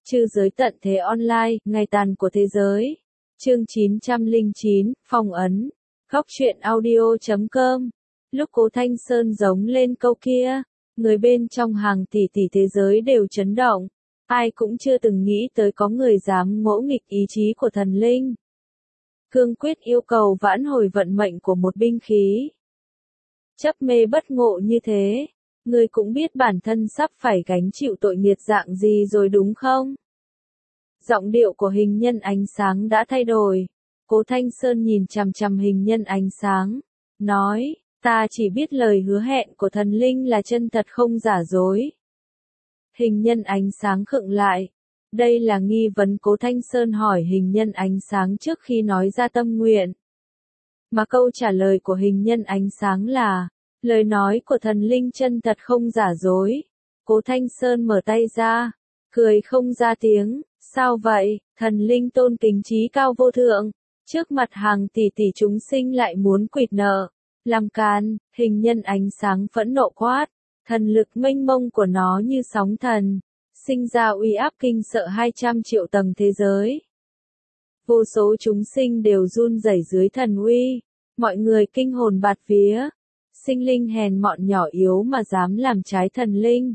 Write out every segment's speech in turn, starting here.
Trư giới tận thế online, ngày tàn của thế giới. Chương 909, phong ấn. Góc truyện audio.com. Lúc Cố Thanh Sơn giống lên câu kia, người bên trong hàng tỷ tỷ thế giới đều chấn động. Ai cũng chưa từng nghĩ tới có người dám ngỗ nghịch ý chí của thần linh. Cương quyết yêu cầu vãn hồi vận mệnh của một binh khí. Chấp mê bất ngộ như thế, người cũng biết bản thân sắp phải gánh chịu tội nghiệt dạng gì rồi đúng không? Giọng điệu của hình nhân ánh sáng đã thay đổi. Cố Thanh Sơn nhìn chằm chằm hình nhân ánh sáng, nói, ta chỉ biết lời hứa hẹn của thần linh là chân thật không giả dối. Hình nhân ánh sáng khựng lại. Đây là nghi vấn Cố Thanh Sơn hỏi hình nhân ánh sáng trước khi nói ra tâm nguyện. Mà câu trả lời của hình nhân ánh sáng là, lời nói của thần linh chân thật không giả dối. Cố Thanh Sơn mở tay ra, cười không ra tiếng, sao vậy, thần linh tôn kính trí cao vô thượng, trước mặt hàng tỷ tỷ chúng sinh lại muốn quỵt nợ, làm càn, hình nhân ánh sáng phẫn nộ quát, thần lực mênh mông của nó như sóng thần, sinh ra uy áp kinh sợ 200 triệu tầng thế giới. Vô số chúng sinh đều run rẩy dưới thần uy, mọi người kinh hồn bạt vía, sinh linh hèn mọn nhỏ yếu mà dám làm trái thần linh.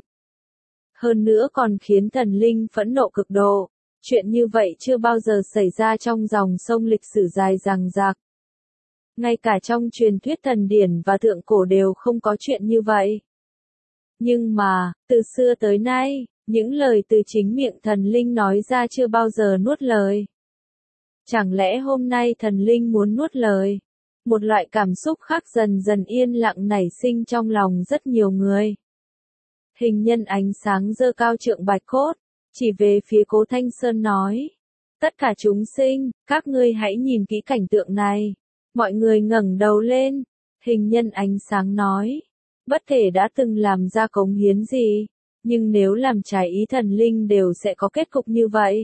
Hơn nữa còn khiến thần linh phẫn nộ cực độ, chuyện như vậy chưa bao giờ xảy ra trong dòng sông lịch sử dài dằng dặc. Ngay cả trong truyền thuyết thần điển và thượng cổ đều không có chuyện như vậy. Nhưng mà, từ xưa tới nay, những lời từ chính miệng thần linh nói ra chưa bao giờ nuốt lời. Chẳng lẽ hôm nay thần linh muốn nuốt lời? Một loại cảm xúc khác dần dần yên lặng nảy sinh trong lòng rất nhiều người. Hình nhân ánh sáng giơ cao trượng bạch cốt, chỉ về phía Cố Thanh Sơn nói. Tất cả chúng sinh, các ngươi hãy nhìn kỹ cảnh tượng này. Mọi người ngẩng đầu lên. Hình nhân ánh sáng nói. Bất kể đã từng làm ra cống hiến gì, nhưng nếu làm trái ý thần linh đều sẽ có kết cục như vậy.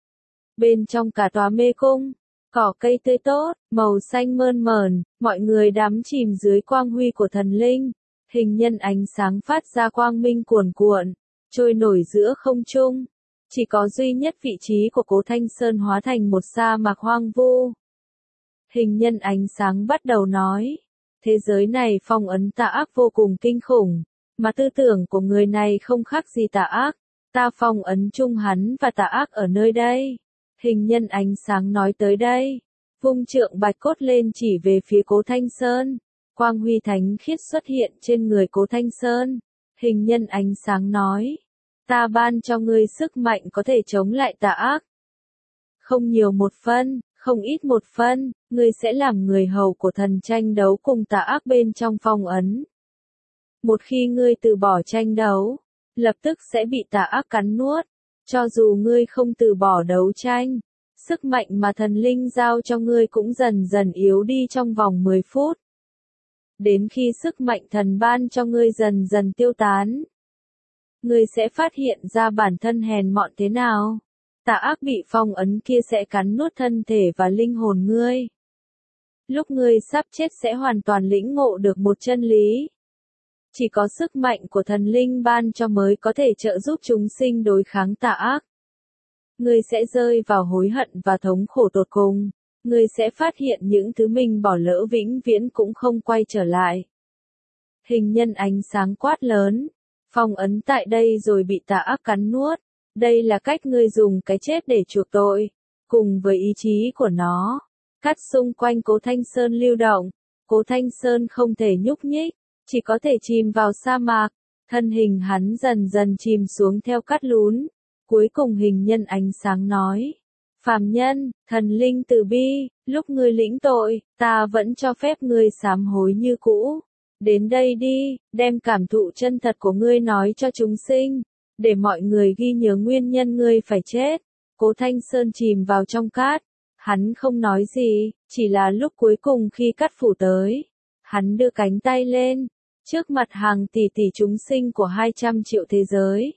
Bên trong cả tòa mê cung, cỏ cây tươi tốt, màu xanh mơn mởn, mọi người đắm chìm dưới quang huy của thần linh. Hình nhân ánh sáng phát ra quang minh cuồn cuộn, trôi nổi giữa không trung. Chỉ có duy nhất vị trí của Cố Thanh Sơn hóa thành một sa mạc hoang vu. Hình nhân ánh sáng bắt đầu nói, thế giới này phong ấn tà ác vô cùng kinh khủng, mà tư tưởng của người này không khác gì tà ác, ta phong ấn chung hắn và tà ác ở nơi đây. Hình nhân ánh sáng nói tới đây, vung trượng bạch cốt lên chỉ về phía Cố Thanh Sơn, quang huy thánh khiết xuất hiện trên người Cố Thanh Sơn. Hình nhân ánh sáng nói, ta ban cho ngươi sức mạnh có thể chống lại tà ác. Không nhiều một phân, không ít một phân, ngươi sẽ làm người hầu của thần tranh đấu cùng tà ác bên trong phong ấn. Một khi ngươi từ bỏ tranh đấu, lập tức sẽ bị tà ác cắn nuốt. Cho dù ngươi không từ bỏ đấu tranh, sức mạnh mà thần linh giao cho ngươi cũng dần dần yếu đi trong vòng 10 phút. Đến khi sức mạnh thần ban cho ngươi dần dần tiêu tán, ngươi sẽ phát hiện ra bản thân hèn mọn thế nào. Tà ác bị phong ấn kia sẽ cắn nuốt thân thể và linh hồn ngươi. Lúc ngươi sắp chết sẽ hoàn toàn lĩnh ngộ được một chân lý. Chỉ có sức mạnh của thần linh ban cho mới có thể trợ giúp chúng sinh đối kháng tà ác. Ngươi sẽ rơi vào hối hận và thống khổ tột cùng. Ngươi sẽ phát hiện những thứ mình bỏ lỡ vĩnh viễn cũng không quay trở lại. Hình nhân ánh sáng quát lớn. Phong ấn tại đây rồi bị tà ác cắn nuốt. Đây là cách ngươi dùng cái chết để chuộc tội. Cùng với ý chí của nó, cắt xung quanh Cố Thanh Sơn lưu động. Cố Thanh Sơn không thể nhúc nhích, chỉ có thể chìm vào sa mạc. Thân hình hắn dần dần chìm xuống theo cắt lún. Cuối cùng hình nhân ánh sáng nói. Phàm nhân, thần linh từ bi, lúc ngươi lĩnh tội, ta vẫn cho phép ngươi sám hối như cũ. Đến đây đi, đem cảm thụ chân thật của ngươi nói cho chúng sinh, để mọi người ghi nhớ nguyên nhân ngươi phải chết. Cố Thanh Sơn chìm vào trong cát, hắn không nói gì, chỉ là lúc cuối cùng khi cát phủ tới, hắn đưa cánh tay lên, trước mặt hàng tỷ tỷ chúng sinh của 200 triệu thế giới.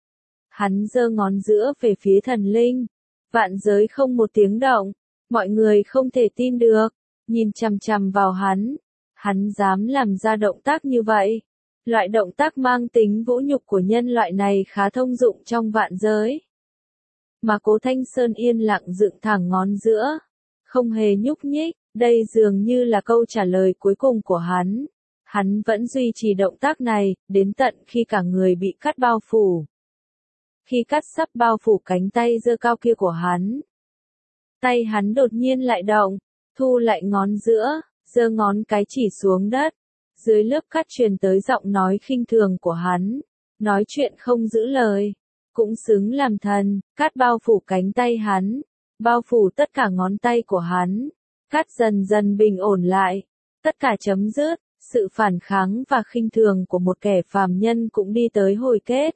Hắn giơ ngón giữa về phía thần linh, vạn giới không một tiếng động, mọi người không thể tin được, nhìn chằm chằm vào hắn dám làm ra động tác như vậy. Loại động tác mang tính vũ nhục của nhân loại này khá thông dụng trong vạn giới. mà Cố Thanh Sơn yên lặng dựng thẳng ngón giữa, không hề nhúc nhích, đây dường như là câu trả lời cuối cùng của hắn. Hắn vẫn duy trì động tác này, đến tận khi cả người bị cắt bao phủ. Khi cắt sắp bao phủ cánh tay giơ cao kia của hắn, tay hắn đột nhiên lại động, thu lại ngón giữa, giơ ngón cái chỉ xuống đất. Dưới lớp cắt truyền tới giọng nói khinh thường của hắn, nói chuyện không giữ lời, cũng xứng làm thần, cắt bao phủ cánh tay hắn, bao phủ tất cả ngón tay của hắn, cắt dần dần bình ổn lại, tất cả chấm dứt, sự phản kháng và khinh thường của một kẻ phàm nhân cũng đi tới hồi kết.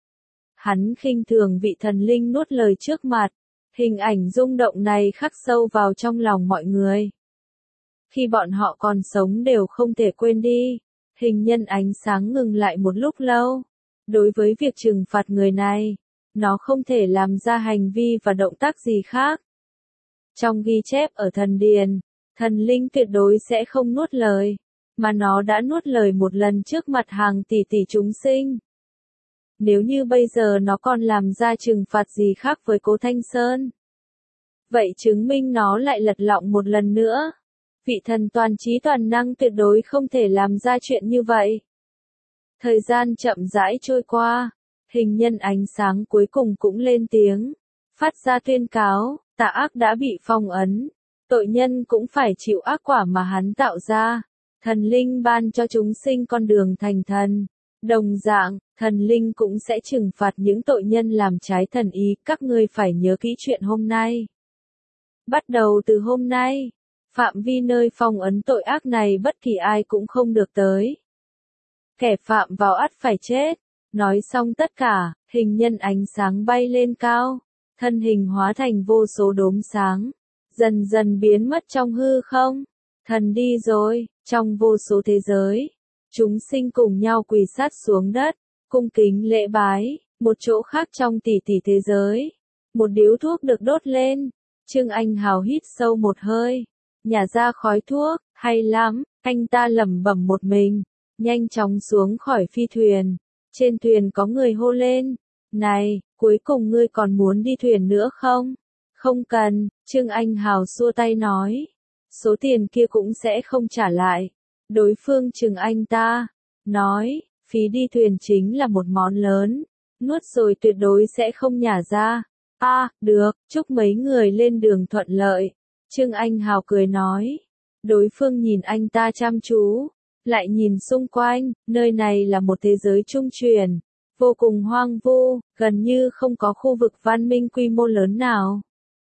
Hắn khinh thường vị thần linh nuốt lời trước mặt, hình ảnh rung động này khắc sâu vào trong lòng mọi người. Khi bọn họ còn sống đều không thể quên đi, hình nhân ánh sáng ngừng lại một lúc lâu. Đối với việc trừng phạt người này, nó không thể làm ra hành vi và động tác gì khác. Trong ghi chép ở thần điền, thần linh tuyệt đối sẽ không nuốt lời, mà nó đã nuốt lời một lần trước mặt hàng tỷ tỷ chúng sinh. Nếu như bây giờ nó còn làm ra trừng phạt gì khác với Cố Thanh Sơn, vậy chứng minh nó lại lật lọng một lần nữa. Vị thần toàn trí toàn năng tuyệt đối không thể làm ra chuyện như vậy. Thời gian chậm rãi trôi qua, hình nhân ánh sáng cuối cùng cũng lên tiếng, phát ra tuyên cáo, tà ác đã bị phong ấn, tội nhân cũng phải chịu ác quả mà hắn tạo ra. Thần linh ban cho chúng sinh con đường thành thần. Đồng dạng, thần linh cũng sẽ trừng phạt những tội nhân làm trái thần ý, các ngươi phải nhớ kỹ chuyện hôm nay. Bắt đầu từ hôm nay, phạm vi nơi phong ấn tội ác này bất kỳ ai cũng không được tới. Kẻ phạm vào ắt phải chết. Nói xong tất cả, hình nhân ánh sáng bay lên cao, thân hình hóa thành vô số đốm sáng, dần dần biến mất trong hư không. Thần đi rồi, trong vô số thế giới, chúng sinh cùng nhau quỳ sát xuống đất, cung kính lễ bái. Một chỗ khác trong tỷ tỷ thế giới, một điếu thuốc được đốt lên. Trương Anh Hào hít sâu một hơi, nhả ra khói thuốc, hay lắm, anh ta lẩm bẩm một mình, nhanh chóng xuống khỏi phi thuyền. Trên thuyền có người hô lên, này, cuối cùng ngươi còn muốn đi thuyền nữa không? Không cần, Trương Anh Hào xua tay nói, số tiền kia cũng sẽ không trả lại. Đối phương chừng anh ta, nói, phí đi thuyền chính là một món lớn, nuốt rồi tuyệt đối sẽ không nhả ra. Được, chúc mấy người lên đường thuận lợi. Trương Anh Hào cười nói. Đối phương nhìn anh ta chăm chú, lại nhìn xung quanh, nơi này là một thế giới trung truyền, vô cùng hoang vu, gần như không có khu vực văn minh quy mô lớn nào.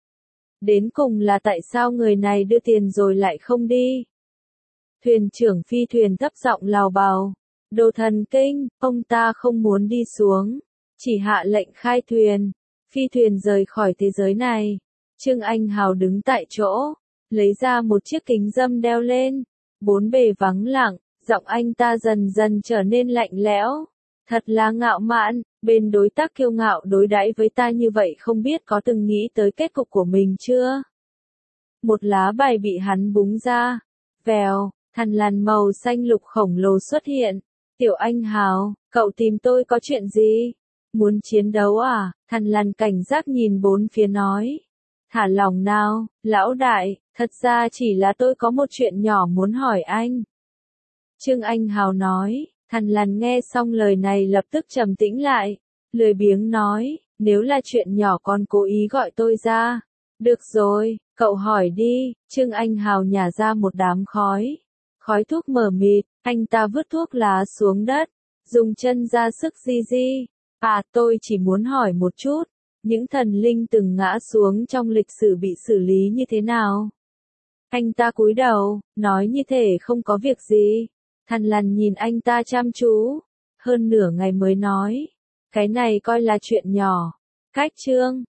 Đến cùng là tại sao người này đưa tiền rồi lại không đi? Thuyền trưởng phi thuyền thấp giọng lào bào, đồ thần kinh, ông ta không muốn đi xuống, chỉ hạ lệnh khai thuyền. Phi thuyền rời khỏi thế giới này. Trương Anh Hào đứng tại chỗ, lấy ra một chiếc kính râm đeo lên. Bốn bề vắng lặng, giọng anh ta dần dần trở nên lạnh lẽo. Thật là ngạo mạn, bên đối tác kiêu ngạo đối đãi với ta như vậy không biết có từng nghĩ tới kết cục của mình chưa? Một lá bài bị hắn búng ra. Vèo, thằn lằn màu xanh lục khổng lồ xuất hiện. Tiểu Anh Hào, cậu tìm tôi có chuyện gì? Muốn chiến đấu à? Thằn lằn cảnh giác nhìn bốn phía nói. Thả lòng nào, lão đại, thật ra chỉ là tôi có một chuyện nhỏ muốn hỏi anh. Trương Anh Hào nói. Thằn lằn nghe xong lời này lập tức trầm tĩnh lại, lười biếng nói, nếu là chuyện nhỏ con cố ý gọi tôi ra. Được rồi, cậu hỏi đi. Trương Anh Hào nhả ra một đám khói. Khói thuốc mờ mịt, anh ta vứt thuốc lá xuống đất, dùng chân ra sức di. Tôi chỉ muốn hỏi một chút, những thần linh từng ngã xuống trong lịch sử bị xử lý như thế nào? Anh ta cúi đầu, nói như thể không có việc gì. Thằn lằn nhìn anh ta chăm chú, hơn nửa ngày mới nói, cái này coi là chuyện nhỏ. Cách chương